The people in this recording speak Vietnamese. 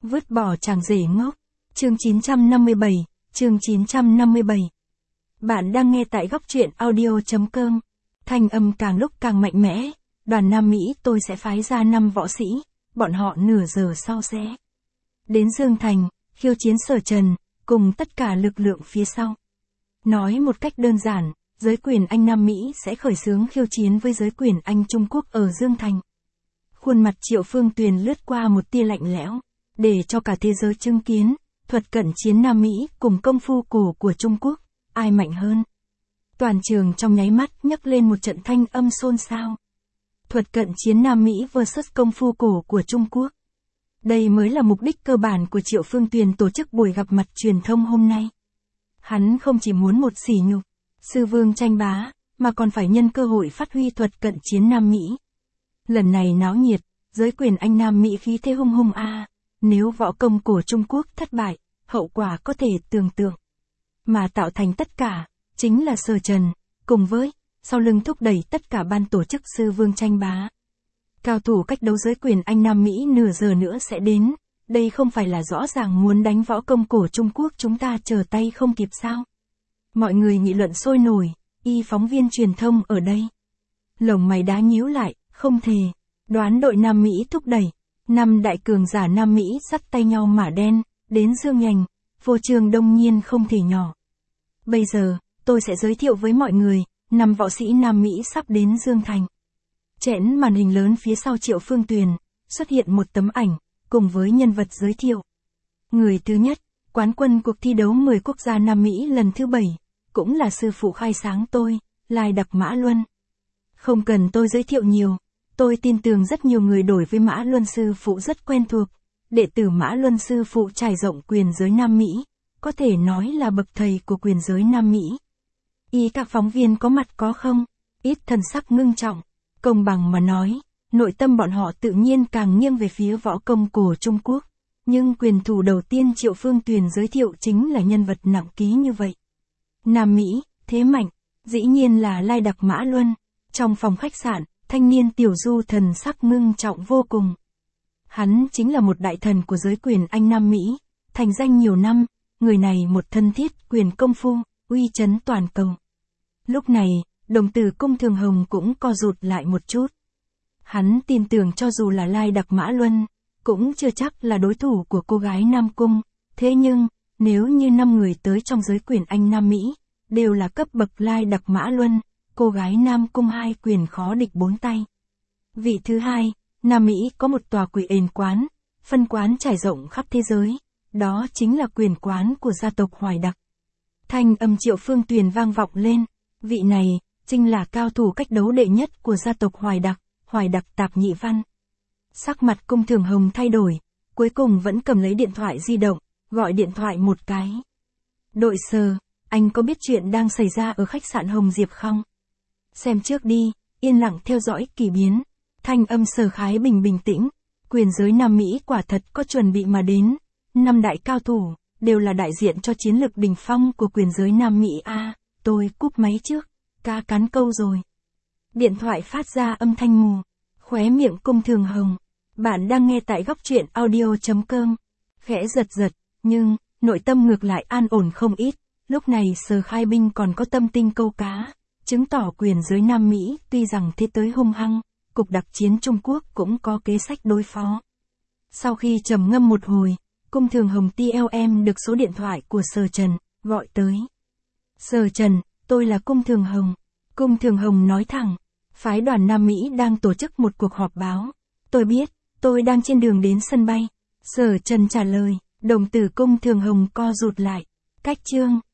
Vứt bỏ chàng rể ngốc. Chương 957, chương 957. Bạn đang nghe tại góc truyện audio.com. Thanh âm càng lúc càng mạnh mẽ, đoàn Nam Mỹ tôi sẽ phái ra 5 võ sĩ, bọn họ nửa giờ sau sẽ đến Dương Thành, khiêu chiến Sở Trần, cùng tất cả lực lượng phía sau. Nói một cách đơn giản, giới quyền Anh Nam Mỹ sẽ khởi xướng khiêu chiến với giới quyền Anh Trung Quốc ở Dương Thành. Khuôn mặt Triệu Phương Tuyền lướt qua một tia lạnh lẽo, để cho cả thế giới chứng kiến, thuật cận chiến Nam Mỹ cùng công phu cổ của Trung Quốc, ai mạnh hơn. Toàn trường trong nháy mắt nhấc lên một trận thanh âm xôn xao. Thuật cận chiến Nam Mỹ vs công phu cổ của Trung Quốc. Đây mới là mục đích cơ bản của Triệu Phương Tuyền tổ chức buổi gặp mặt truyền thông hôm nay. Hắn không chỉ muốn một sỉ nhục, sư vương tranh bá, mà còn phải nhân cơ hội phát huy thuật cận chiến Nam Mỹ. Lần này náo nhiệt, giới quyền Anh Nam Mỹ khí thế hung hung a. Nếu võ công cổ Trung Quốc thất bại, hậu quả có thể tưởng tượng. Mà tạo thành tất cả, chính là Sở Trần, cùng với, sau lưng thúc đẩy tất cả ban tổ chức sư vương tranh bá. Cao thủ cách đấu giới quyền Anh Nam Mỹ nửa giờ nữa sẽ đến, đây không phải là rõ ràng muốn đánh võ công cổ Trung Quốc chúng ta chờ tay không kịp sao? Mọi người nghị luận sôi nổi, y phóng viên truyền thông ở đây. Lồng mày đá nhíu lại, không thể, đoán đội Nam Mỹ thúc đẩy. 5 đại cường giả Nam Mỹ dắt tay nhau mả đen, đến Dương Nhành, vô trường đông nhiên không thể nhỏ. Bây giờ, tôi sẽ giới thiệu với mọi người, 5 võ sĩ Nam Mỹ sắp đến Dương Thành. Chẽn màn hình lớn phía sau Triệu Phương Tuyền, xuất hiện một tấm ảnh, cùng với nhân vật giới thiệu. Người thứ nhất, quán quân cuộc thi đấu 10 quốc gia Nam Mỹ lần thứ 7, cũng là sư phụ khai sáng tôi, Lai Đặc Mã Luân. Không cần tôi giới thiệu nhiều. Tôi tin tưởng rất nhiều người đối với Mã Luân sư phụ rất quen thuộc. Đệ tử Mã Luân sư phụ trải rộng quyền giới Nam Mỹ, có thể nói là bậc thầy của quyền giới Nam Mỹ. Ý các phóng viên có mặt có không? Ít thần sắc ngưng trọng. Công bằng mà nói, nội tâm bọn họ tự nhiên càng nghiêng về phía võ công cổ Trung Quốc. Nhưng quyền thủ đầu tiên Triệu Phương Tuyền giới thiệu chính là nhân vật nặng ký như vậy. Nam Mỹ, thế mạnh, dĩ nhiên là Lai Đặc Mã Luân. Trong phòng khách sạn, thanh niên tiểu du thần sắc ngưng trọng vô cùng. Hắn chính là một đại thần của giới quyền Anh Nam Mỹ, thành danh nhiều năm, người này một thân thiết quyền công phu, uy chấn toàn cầu. Lúc này, đồng tử Cung Thường Hồng cũng co rụt lại một chút. Hắn tin tưởng cho dù là Lai Đặc Mã Luân, cũng chưa chắc là đối thủ của cô gái Nam Cung, thế nhưng, nếu như 5 người tới trong giới quyền Anh Nam Mỹ, đều là cấp bậc Lai Đặc Mã Luân, cô gái Nam Cung 2 quyền khó địch 4 tay. Vị thứ hai, Nam Mỹ có một tòa quỷ ền quán, phân quán trải rộng khắp thế giới, đó chính là quyền quán của gia tộc Hoài Đặc. Thanh âm Triệu Phương Tuyền vang vọng lên, vị này, chính là cao thủ cách đấu đệ nhất của gia tộc Hoài Đặc Tạp Nhị Văn. Sắc mặt Cung Thường Hồng thay đổi, cuối cùng vẫn cầm lấy điện thoại di động, gọi điện thoại một cái. Đội Sở, anh có biết chuyện đang xảy ra ở khách sạn Hồng Diệp không? Xem trước đi, yên lặng theo dõi kỳ biến. Thanh âm Sở Khái Bình bình tĩnh, quyền giới Nam Mỹ quả thật có chuẩn bị mà đến. 5 đại cao thủ, đều là đại diện cho chiến lược đỉnh phong của quyền giới Nam Mỹ a. Tôi cúp máy trước, cá cắn câu rồi. Điện thoại phát ra âm thanh mù, khóe miệng Cung Thường Hồng. Bạn đang nghe tại góc truyện audio.com. Khẽ giật giật, nhưng, nội tâm ngược lại an ổn không ít. Lúc này Sở Khai Binh còn có tâm tinh câu cá, chứng tỏ quyền giới Nam Mỹ tuy rằng thế tới hung hăng, cục đặc chiến Trung Quốc cũng có kế sách đối phó. Sau khi trầm ngâm một hồi, Cung Thường Hồng TLM được số điện thoại của Sở Trần, gọi tới. Sở Trần, tôi là Cung Thường Hồng. Cung Thường Hồng nói thẳng, phái đoàn Nam Mỹ đang tổ chức một cuộc họp báo. Tôi biết, tôi đang trên đường đến sân bay. Sở Trần trả lời, đồng tử Cung Thường Hồng co rụt lại. Cách chương.